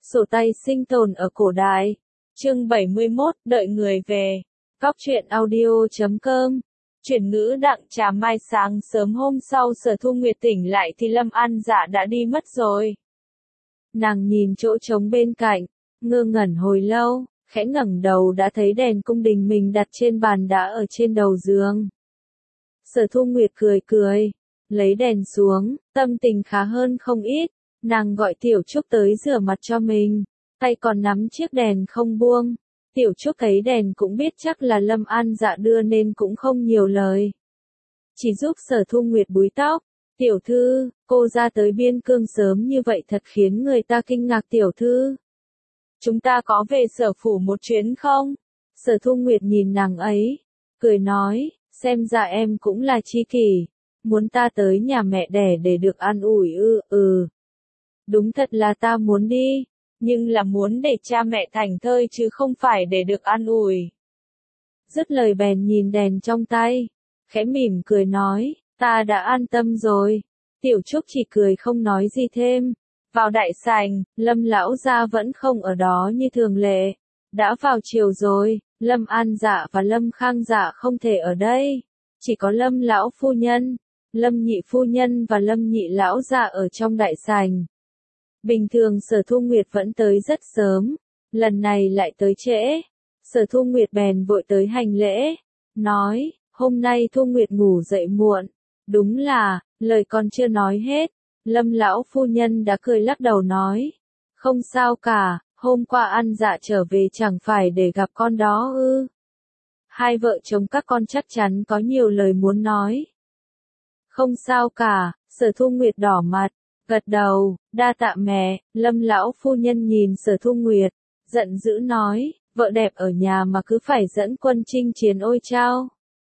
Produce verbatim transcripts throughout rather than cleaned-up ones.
Sổ tay sinh tồn ở cổ đại. Chương bảy mươi mốt, đợi người về. Góc truyện audio chấm com. Chuyển ngữ đặng trà mai sáng sớm hôm sau Sở Thu Nguyệt tỉnh lại thì Lâm An Dạ đã đi mất rồi. Nàng nhìn chỗ trống bên cạnh, ngơ ngẩn hồi lâu, khẽ ngẩng đầu đã thấy đèn cung đình mình đặt trên bàn đã ở trên đầu giường. Sở Thu Nguyệt cười cười, lấy đèn xuống, tâm tình khá hơn không ít, nàng gọi Tiểu Trúc tới rửa mặt cho mình, tay còn nắm chiếc đèn không buông. Tiểu Trúc thấy đèn cũng biết chắc là Lâm An Dạ đưa nên cũng không nhiều lời. Chỉ giúp Sở Thu Nguyệt búi tóc. Tiểu thư, cô ra tới biên cương sớm như vậy thật khiến người ta kinh ngạc. Tiểu thư, chúng ta có về sở phủ một chuyến không? Sở Thu Nguyệt nhìn nàng ấy, cười nói, xem ra em cũng là tri kỷ, muốn ta tới nhà mẹ đẻ để được an ủi ư? Ừ, đúng thật là ta muốn đi, nhưng là muốn để cha mẹ thành thơi chứ không phải để được an ủi. Dứt lời bèn nhìn đèn trong tay, khẽ mỉm cười nói, ta đã an tâm rồi. Tiểu Trúc chỉ cười không nói gì thêm. Vào đại sảnh, Lâm lão gia vẫn không ở đó như thường lệ. Đã vào chiều rồi, Lâm An Dạ và Lâm Khang Dạ không thể ở đây. Chỉ có Lâm lão phu nhân, Lâm nhị phu nhân và Lâm nhị lão gia ở trong đại sảnh. Bình thường Sở Thu Nguyệt vẫn tới rất sớm, lần này lại tới trễ. Sở Thu Nguyệt bèn vội tới hành lễ, nói, hôm nay Thu Nguyệt ngủ dậy muộn. Đúng là, lời còn chưa nói hết, Lâm lão phu nhân đã cười lắc đầu nói, không sao cả, hôm qua An Dạ trở về chẳng phải để gặp con đó ư? Hai vợ chồng các con chắc chắn có nhiều lời muốn nói. Không sao cả, Sở Thu Nguyệt đỏ mặt, gật đầu, đa tạ mẹ. Lâm lão phu nhân nhìn Sở Thu Nguyệt, giận dữ nói, vợ đẹp ở nhà mà cứ phải dẫn quân chinh chiến ôi chao.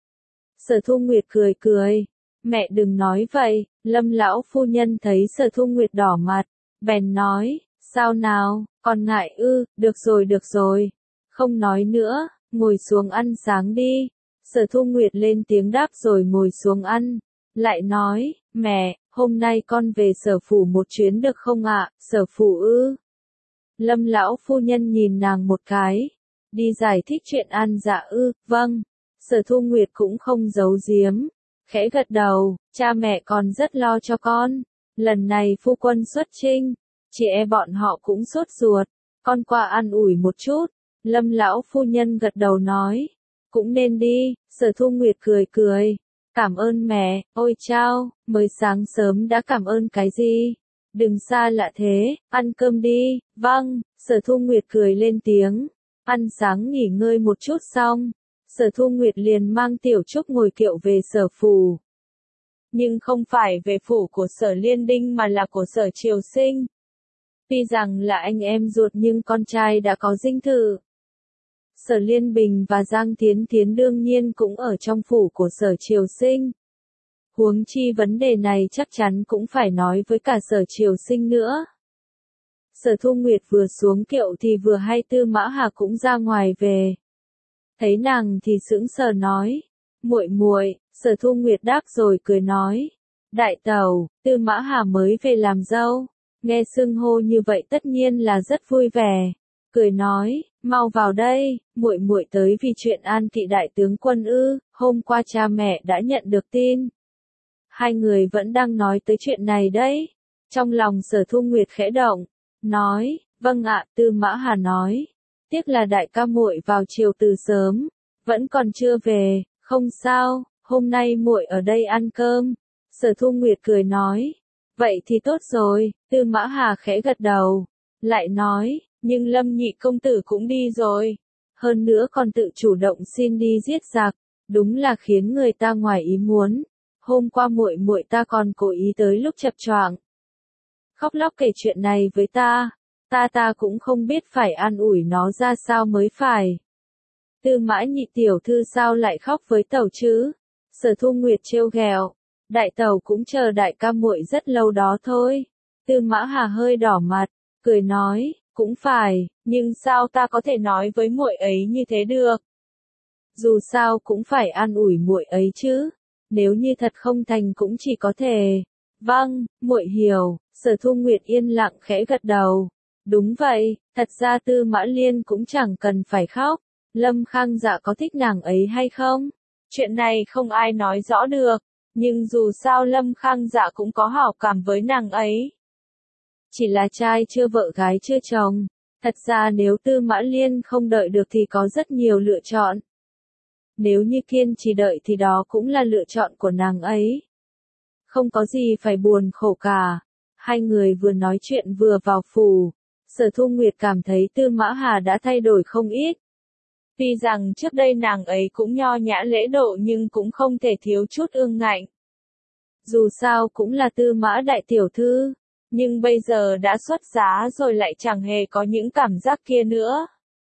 Sở Thu Nguyệt cười cười, mẹ đừng nói vậy. Lâm lão phu nhân thấy Sở Thu Nguyệt đỏ mặt, bèn nói, sao nào, còn ngại ư? Được rồi được rồi, không nói nữa, ngồi xuống ăn sáng đi. Sở Thu Nguyệt lên tiếng đáp rồi ngồi xuống ăn, lại nói, mẹ, hôm nay con về sở phủ một chuyến được không ạ? Sở phủ ư? Lâm lão phu nhân nhìn nàng một cái, đi giải thích chuyện An Dạ ư? Vâng. Sở Thu Nguyệt cũng không giấu giếm, khẽ gật đầu, cha mẹ còn rất lo cho con. Lần này phu quân xuất chinh, chị e bọn họ cũng sốt ruột, con qua an ủi một chút. Lâm lão phu nhân gật đầu nói, cũng nên đi. Sở Thu Nguyệt cười cười, cảm ơn mẹ. Ôi chao, mới sáng sớm đã cảm ơn cái gì? Đừng xa lạ thế, ăn cơm đi. Vâng. Sở Thu Nguyệt cười lên tiếng, ăn sáng nghỉ ngơi một chút xong, Sở Thu Nguyệt liền mang Tiểu Trúc ngồi kiệu về sở phủ. Nhưng không phải về phủ của Sở Liên Đinh mà là của Sở Triều Sinh. Tuy rằng là anh em ruột nhưng con trai đã có dinh thự. Sở Liên Bình và Giang Thiến Thiến đương nhiên cũng ở trong phủ của Sở Triều Sinh. Huống chi vấn đề này chắc chắn cũng phải nói với cả Sở Triều Sinh nữa. Sở Thu Nguyệt vừa xuống kiệu thì vừa hay Tư Mã Hà cũng ra ngoài về. Thấy nàng thì sững sờ nói, muội muội. Sở Thu Nguyệt đáp rồi cười nói, đại tẩu. Tư Mã Hà mới về làm dâu, nghe xưng hô như vậy tất nhiên là rất vui vẻ, cười nói, mau vào đây, muội muội tới vì chuyện An thị đại tướng quân ư? Hôm qua cha mẹ đã nhận được tin. Hai người vẫn đang nói tới chuyện này đấy. Trong lòng Sở Thu Nguyệt khẽ động, nói, vâng ạ. Tư Mã Hà nói, tiếc là đại ca muội vào chiều từ sớm, vẫn còn chưa về. Không sao, hôm nay muội ở đây ăn cơm. Sở Thu Nguyệt cười nói, vậy thì tốt rồi. Tư Mã Hà khẽ gật đầu, lại nói, nhưng Lâm nhị công tử cũng đi rồi, hơn nữa còn tự chủ động xin đi giết giặc, đúng là khiến người ta ngoài ý muốn. Hôm qua muội muội ta còn cố ý tới lúc chập choạng, khóc lóc kể chuyện này với ta, ta ta cũng không biết phải an ủi nó ra sao mới phải. Tư Mã nhị tiểu thư sao lại khóc với tẩu chứ? Sở Thu Nguyệt trêu ghẹo, đại tẩu cũng chờ đại ca muội rất lâu đó thôi. Tư Mã Hà hơi đỏ mặt, cười nói, cũng phải, nhưng sao ta có thể nói với muội ấy như thế được? Dù sao cũng phải an ủi muội ấy chứ, nếu như thật không thành cũng chỉ có thể. Vâng, muội hiểu. Sở Thu Nguyệt yên lặng khẽ gật đầu, Đúng vậy, thật ra Tư Mã Liên cũng chẳng cần phải khóc. Lâm Khang Dạ có thích nàng ấy hay không? Chuyện này không ai nói rõ được, nhưng dù sao Lâm Khang Dạ cũng có hảo cảm với nàng ấy. Chỉ là trai chưa vợ gái chưa chồng. Thật ra nếu Tư Mã Liên không đợi được thì có rất nhiều lựa chọn. Nếu như kiên trì đợi thì đó cũng là lựa chọn của nàng ấy. Không có gì phải buồn khổ cả. Hai người vừa nói chuyện vừa vào phủ. Sở Thu Nguyệt cảm thấy Tư Mã Hà đã thay đổi không ít. Tuy rằng trước đây nàng ấy cũng nho nhã lễ độ nhưng cũng không thể thiếu chút ương ngạnh. Dù sao cũng là Tư Mã đại tiểu thư, nhưng bây giờ đã xuất giá rồi lại chẳng hề có những cảm giác kia nữa.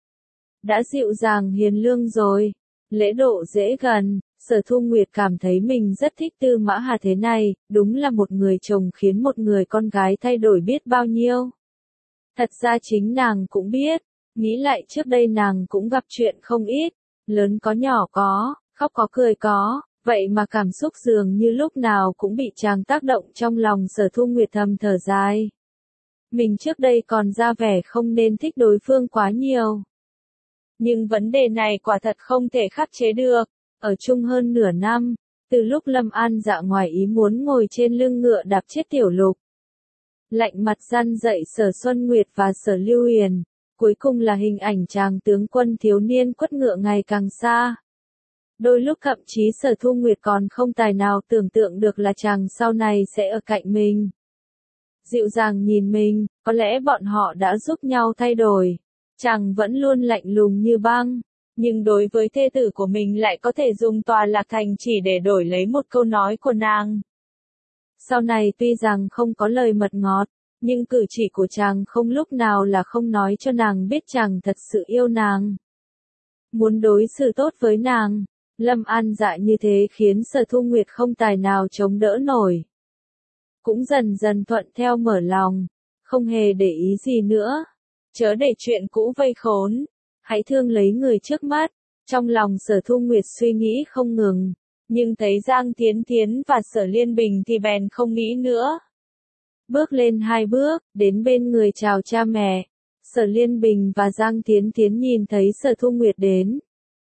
Đã dịu dàng hiền lương rồi, lễ độ dễ gần, Sở Thu Nguyệt cảm thấy mình rất thích Tư Mã Hà thế này, đúng là một người chồng khiến một người con gái thay đổi biết bao nhiêu. Thật ra chính nàng cũng biết, nghĩ lại trước đây nàng cũng gặp chuyện không ít, lớn có nhỏ có, khóc có cười có, vậy mà cảm xúc dường như lúc nào cũng bị chàng tác động trong lòng. Sở Thu Nguyệt thầm thở dài. Mình trước đây còn ra vẻ không nên thích đối phương quá nhiều. Nhưng vấn đề này quả thật không thể khắc chế được, ở chung hơn nửa năm, từ lúc Lâm An Dạ ngoài ý muốn ngồi trên lưng ngựa đạp chết Tiểu Lục. Lạnh mặt răn dậy Sở Xuân Nguyệt và Sở Lưu Huyền, cuối cùng là hình ảnh chàng tướng quân thiếu niên quất ngựa ngày càng xa. Đôi lúc thậm chí Sở Thu Nguyệt còn không tài nào tưởng tượng được là chàng sau này sẽ ở cạnh mình. Dịu dàng nhìn mình, có lẽ bọn họ đã giúp nhau thay đổi. Chàng vẫn luôn lạnh lùng như băng, nhưng đối với thê tử của mình lại có thể dùng Tòa Lạc Thành chỉ để đổi lấy một câu nói của nàng. Sau này tuy rằng không có lời mật ngọt, nhưng cử chỉ của chàng không lúc nào là không nói cho nàng biết chàng thật sự yêu nàng. Muốn đối xử tốt với nàng, Lâm An Dạ như thế khiến Sở Thu Nguyệt không tài nào chống đỡ nổi. Cũng dần dần thuận theo mở lòng, không hề để ý gì nữa. Chớ để chuyện cũ vây khốn, hãy thương lấy người trước mắt. Trong lòng Sở Thu Nguyệt suy nghĩ không ngừng, nhưng thấy Giang Thiến Thiến và Sở Liên Bình thì bèn không nghĩ nữa. Bước lên hai bước, đến bên người chào cha mẹ. Sở Liên Bình và Giang Thiến Thiến nhìn thấy Sở Thu Nguyệt đến.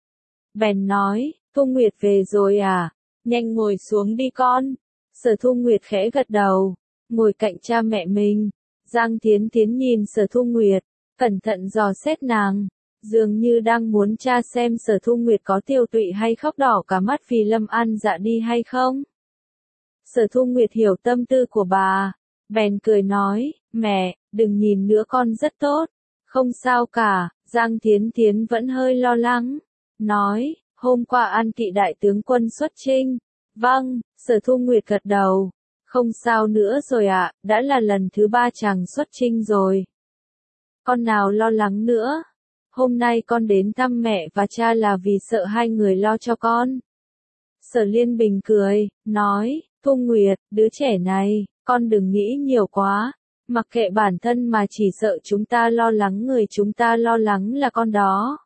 Bèn nói, Thu Nguyệt về rồi à? Nhanh ngồi xuống đi con. Sở Thu Nguyệt khẽ gật đầu, ngồi cạnh cha mẹ mình. Giang Thiến Thiến nhìn Sở Thu Nguyệt, cẩn thận dò xét nàng, dường như đang muốn tra xem Sở Thu Nguyệt có tiêu tụy hay khóc đỏ cả mắt vì Lâm An Dạ đi hay không. Sở Thu Nguyệt hiểu tâm tư của bà, bèn cười nói, mẹ, đừng nhìn nữa con rất tốt, không sao cả. Giang Thiến Thiến vẫn hơi lo lắng, nói, hôm qua An Kỵ đại tướng quân xuất chinh. Vâng, Sở Thu Nguyệt gật đầu, không sao nữa rồi ạ, à, đã là lần thứ ba chàng xuất chinh rồi. Con nào lo lắng nữa, hôm nay con đến thăm mẹ và cha là vì sợ hai người lo cho con. Sở Liên Bình cười, nói, Thu Nguyệt, đứa trẻ này, con đừng nghĩ nhiều quá, mặc kệ bản thân mà chỉ sợ chúng ta lo lắng người chúng ta lo lắng là con đó.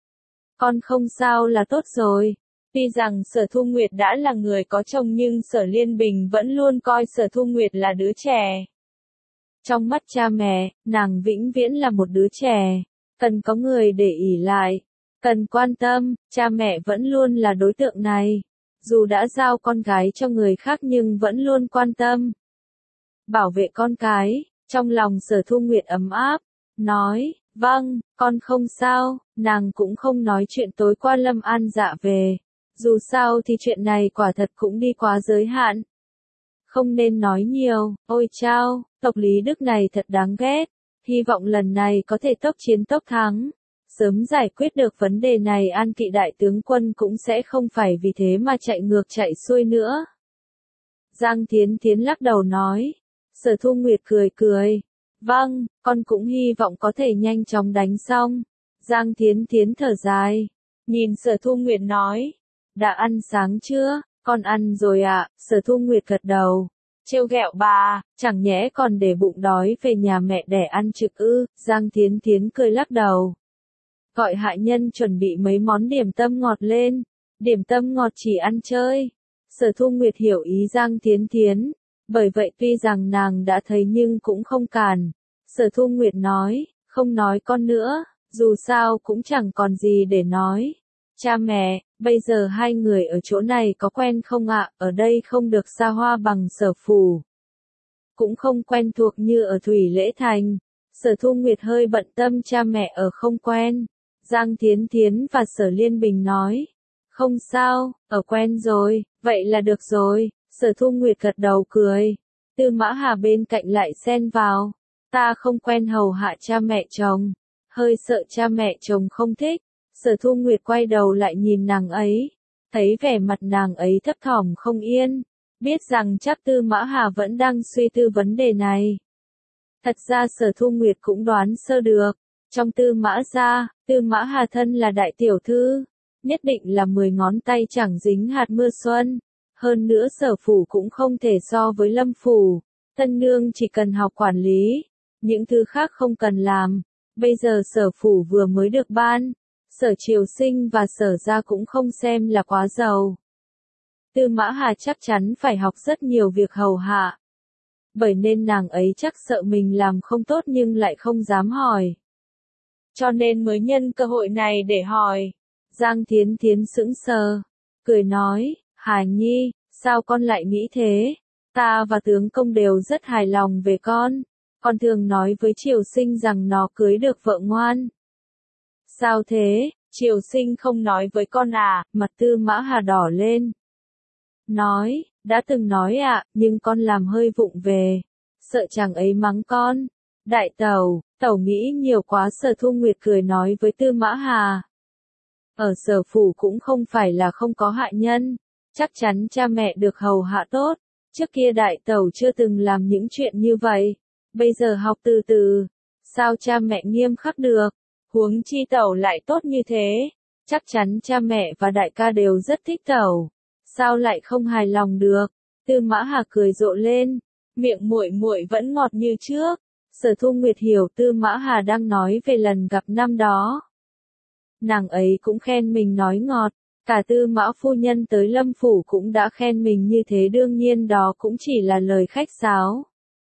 Con không sao là tốt rồi. Tuy rằng Sở Thu Nguyệt đã là người có chồng nhưng Sở Liên Bình vẫn luôn coi Sở Thu Nguyệt là đứa trẻ. Trong mắt cha mẹ, nàng vĩnh viễn là một đứa trẻ, cần có người để ỷ lại, cần quan tâm, cha mẹ vẫn luôn là đối tượng này. Dù đã giao con gái cho người khác nhưng vẫn luôn quan tâm, bảo vệ con cái. Trong lòng Sở Thu Nguyệt ấm áp, nói, vâng, con không sao. Nàng cũng không nói chuyện tối qua Lâm An Dạ về. Dù sao thì chuyện này quả thật cũng đi quá giới hạn. Không nên nói nhiều. Ôi chao, tộc Lý Đức này thật đáng ghét. Hy vọng lần này có thể tốc chiến tốc thắng. Sớm giải quyết được vấn đề này An Kỵ đại tướng quân cũng sẽ không phải vì thế mà chạy ngược chạy xuôi nữa. Giang Thiến Thiến lắc đầu nói. Sở Thu Nguyệt cười cười. Vâng, con cũng hy vọng có thể nhanh chóng đánh xong. Giang Thiến Thiến thở dài. Nhìn Sở Thu Nguyệt nói. Đã ăn sáng chưa? Con ăn rồi ạ. À? Sở Thu Nguyệt gật đầu. Trêu ghẹo bà, chẳng nhẽ còn để bụng đói về nhà mẹ đẻ ăn trực ư? Giang Thiến Thiến cười lắc đầu. Gọi hạ nhân chuẩn bị mấy món điểm tâm ngọt lên. Điểm tâm ngọt chỉ ăn chơi. Sở Thu Nguyệt hiểu ý Giang Thiến Thiến. Bởi vậy tuy rằng nàng đã thấy nhưng cũng không cản. Sở Thu Nguyệt nói, không nói con nữa, dù sao cũng chẳng còn gì để nói. Cha mẹ, bây giờ hai người ở chỗ này có quen không ạ? Ở đây không được xa hoa bằng Sở phủ. Cũng không quen thuộc như ở Thủy Lễ Thành. Sở Thu Nguyệt hơi bận tâm cha mẹ ở không quen. Giang Thiến Thiến và Sở Liên Bình nói, không sao, ở quen rồi, vậy là được rồi. Sở Thu Nguyệt gật đầu cười. Tư Mã Hà bên cạnh lại xen vào, ta không quen hầu hạ cha mẹ chồng, hơi sợ cha mẹ chồng không thích. Sở Thu Nguyệt quay đầu lại nhìn nàng ấy, thấy vẻ mặt nàng ấy thấp thỏm không yên, biết rằng chắc Tư Mã Hà vẫn đang suy tư vấn đề này. Thật ra Sở Thu Nguyệt cũng đoán sơ được, trong Tư Mã gia, Tư Mã Hà thân là đại tiểu thư, nhất định là mười ngón tay chẳng dính hạt mưa xuân. Hơn nữa Sở phủ cũng không thể so với Lâm phủ, tân nương chỉ cần học quản lý, những thứ khác không cần làm. Bây giờ Sở phủ vừa mới được ban, Sở Triều Sinh và Sở gia cũng không xem là quá giàu. Tư Mã Hà chắc chắn phải học rất nhiều việc hầu hạ. Bởi nên nàng ấy chắc sợ mình làm không tốt nhưng lại không dám hỏi. Cho nên mới nhân cơ hội này để hỏi. Giang Thiến Thiến sững sờ, cười nói, Hà Nhi, sao con lại nghĩ thế? Ta và tướng công đều rất hài lòng về con. Con thường nói với Triều Sinh rằng nó cưới được vợ ngoan. Sao thế? Triều Sinh không nói với con à? Mặt Tư Mã Hà đỏ lên. Nói, đã từng nói ạ, à, nhưng con làm hơi vụng về. Sợ chàng ấy mắng con. Đại tẩu, tẩu nghĩ nhiều quá. Sở Thu Nguyệt cười nói với Tư Mã Hà. Ở Sở phủ cũng không phải là không có hạ nhân. Chắc chắn cha mẹ được hầu hạ tốt. Trước kia đại tẩu chưa từng làm những chuyện như vậy. Bây giờ học từ từ. Sao cha mẹ nghiêm khắc được? Huống chi tẩu lại tốt như thế. Chắc chắn cha mẹ và đại ca đều rất thích tẩu. Sao lại không hài lòng được? Tư Mã Hà cười rộ lên. Miệng muội muội vẫn ngọt như trước. Sở Thu Nguyệt hiểu Tư Mã Hà đang nói về lần gặp năm đó. Nàng ấy cũng khen mình nói ngọt. Cả Tư Mã phu nhân tới Lâm phủ cũng đã khen mình như thế, đương nhiên đó cũng chỉ là lời khách sáo.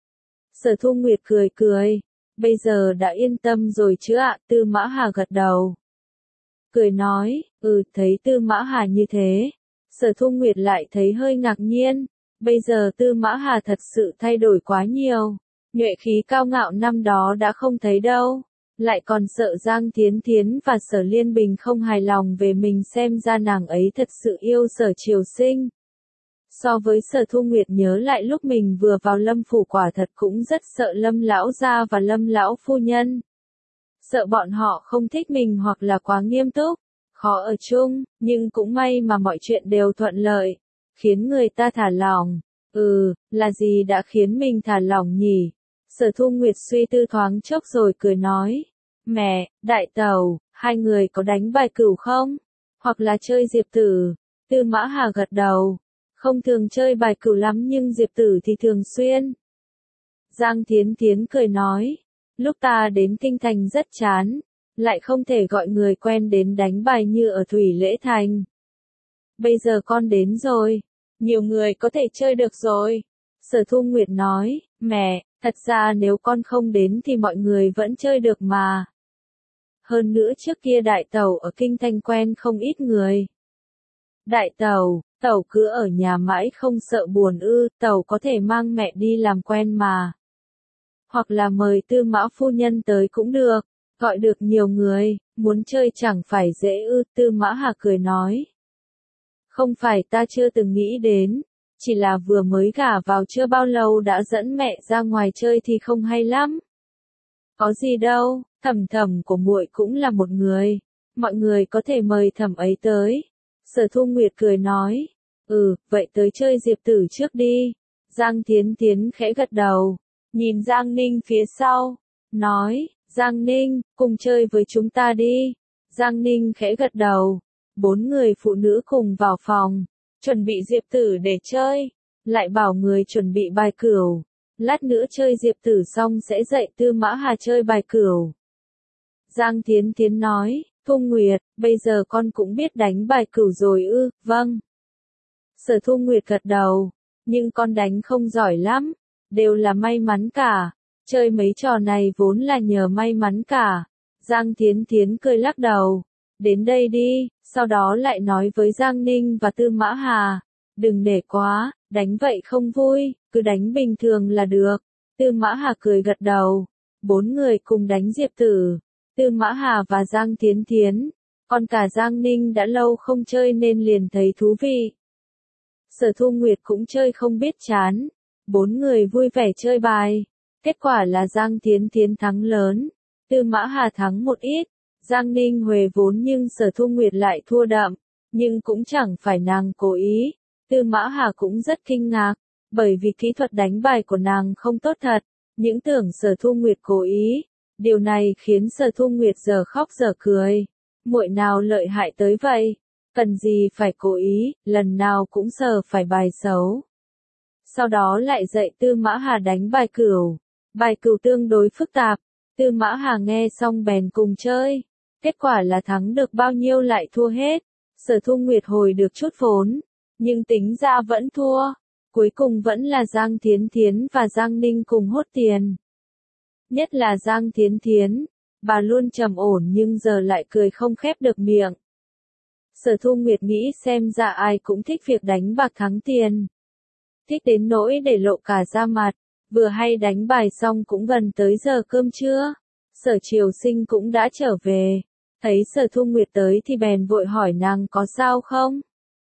Sở Thu Nguyệt cười cười. Bây giờ đã yên tâm rồi chứ ạ? Tư Mã Hà gật đầu. Cười nói, ừ, thấy Tư Mã Hà như thế. Sở Thu Nguyệt lại thấy hơi ngạc nhiên. Bây giờ Tư Mã Hà thật sự thay đổi quá nhiều. Nhuệ khí cao ngạo năm đó đã không thấy đâu. Lại còn sợ Giang Thiến Thiến và Sở Liên Bình không hài lòng về mình, xem ra nàng ấy thật sự yêu Sở Triều Sinh. So với Sở Thu Nguyệt nhớ lại lúc mình vừa vào Lâm phủ, quả thật cũng rất sợ Lâm lão gia và Lâm lão phu nhân. Sợ bọn họ không thích mình hoặc là quá nghiêm túc, khó ở chung, nhưng cũng may mà mọi chuyện đều thuận lợi, khiến người ta thả lỏng. Ừ, là gì đã khiến mình thả lỏng nhỉ? Sở Thu Nguyệt suy tư thoáng chốc rồi cười nói, mẹ, đại tẩu, hai người có đánh bài cửu không? Hoặc là chơi diệp tử? Tư Mã Hà gật đầu, không thường chơi bài cửu lắm nhưng diệp tử thì thường xuyên. Giang Thiến Thiến cười nói, lúc ta đến kinh thành rất chán, lại không thể gọi người quen đến đánh bài như ở Thủy Lễ Thành. Bây giờ con đến rồi, nhiều người có thể chơi được rồi. Sở Thu Nguyệt nói, mẹ, thật ra nếu con không đến thì mọi người vẫn chơi được mà. Hơn nữa trước kia đại tẩu ở kinh thành quen không ít người. Đại tẩu, tẩu cứ ở nhà mãi không sợ buồn ư? Tẩu có thể mang mẹ đi làm quen mà. Hoặc là mời Tư Mã phu nhân tới cũng được, gọi được nhiều người, muốn chơi chẳng phải dễ ư? Tư Mã Hà cười nói. Không phải ta chưa từng nghĩ đến, chỉ là vừa mới gả vào chưa bao lâu đã dẫn mẹ ra ngoài chơi thì không hay lắm. Có gì đâu, thẩm thẩm của muội cũng là một người, mọi người có thể mời thẩm ấy tới. Sở Thu Nguyệt cười nói, ừ, vậy tới chơi diệp tử trước đi. Giang Thiến Thiến khẽ gật đầu, nhìn Giang Ninh phía sau, nói, Giang Ninh, cùng chơi với chúng ta đi. Giang Ninh khẽ gật đầu, bốn người phụ nữ cùng vào phòng, chuẩn bị diệp tử để chơi, lại bảo người chuẩn bị bài cửu. Lát nữa chơi diệp tử xong sẽ dạy Tư Mã Hà chơi bài cửu. Giang Thiến Thiến nói, Thu Nguyệt, bây giờ con cũng biết đánh bài cửu rồi ư? Vâng. Sở Thu Nguyệt gật đầu, nhưng con đánh không giỏi lắm, đều là may mắn cả. chơi mấy trò này vốn là nhờ may mắn cả. Giang Thiến Thiến cười lắc đầu. Đến đây đi, sau đó lại nói với Giang Ninh và Tư Mã Hà. Đừng nể quá, đánh vậy không vui, cứ đánh bình thường là được. Tư Mã Hà cười gật đầu. Bốn người cùng đánh Diệp Tử, Tư Mã Hà và Giang Thiến Thiến. Còn cả Giang Ninh đã lâu không chơi nên liền thấy thú vị. Sở Thu Nguyệt cũng chơi không biết chán. Bốn người vui vẻ chơi bài. Kết quả là Giang Thiến Thiến thắng lớn. Tư Mã Hà thắng một ít. Giang Ninh huề vốn nhưng Sở Thu Nguyệt lại thua đậm. Nhưng cũng chẳng phải nàng cố ý. Tư Mã Hà cũng rất kinh ngạc. Bởi vì kỹ thuật đánh bài của nàng không tốt thật. Những tưởng Sở Thu Nguyệt cố ý. Điều này khiến Sở Thu Nguyệt giờ khóc giờ cười. Muội nào lợi hại tới vậy? Cần gì phải cố ý, lần nào cũng sợ phải bài xấu. Sau đó lại dạy Tư Mã Hà đánh bài cửu. Bài cửu tương đối phức tạp. Tư Mã Hà nghe xong bèn cùng chơi. Kết quả là thắng được bao nhiêu lại thua hết. Sở Thu Nguyệt hồi được chút vốn. Nhưng tính ra vẫn thua. Cuối cùng vẫn là Giang Thiến Thiến và Giang Ninh cùng hốt tiền. Nhất là Giang Thiến Thiến. Bà luôn trầm ổn nhưng giờ lại cười không khép được miệng. Sở Thu Nguyệt nghĩ xem ra ai cũng thích việc đánh bạc thắng tiền. Thích đến nỗi để lộ cả da mặt. Vừa hay đánh bài xong cũng gần tới giờ cơm trưa. Sở Triều Sinh cũng đã trở về. Thấy Sở Thu Nguyệt tới thì bèn vội hỏi nàng có sao không?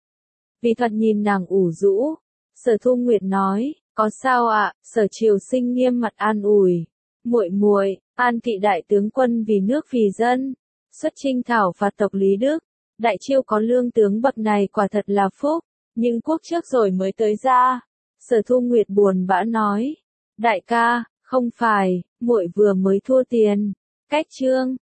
Vì thoạt nhìn nàng ủ rũ. Sở Thu Nguyệt nói, có sao ạ? Sở Triều Sinh nghiêm mặt an ủi. Muội muội, An Kỵ đại tướng quân vì nước vì dân, xuất chinh thảo phạt tộc Lý Đức. Đại Chiêu có lương tướng bậc này quả thật là phúc, nhưng quốc trước rồi mới tới ra. Sở Thu Nguyệt buồn bã nói, đại ca, không phải, muội vừa mới thua tiền. Cách chương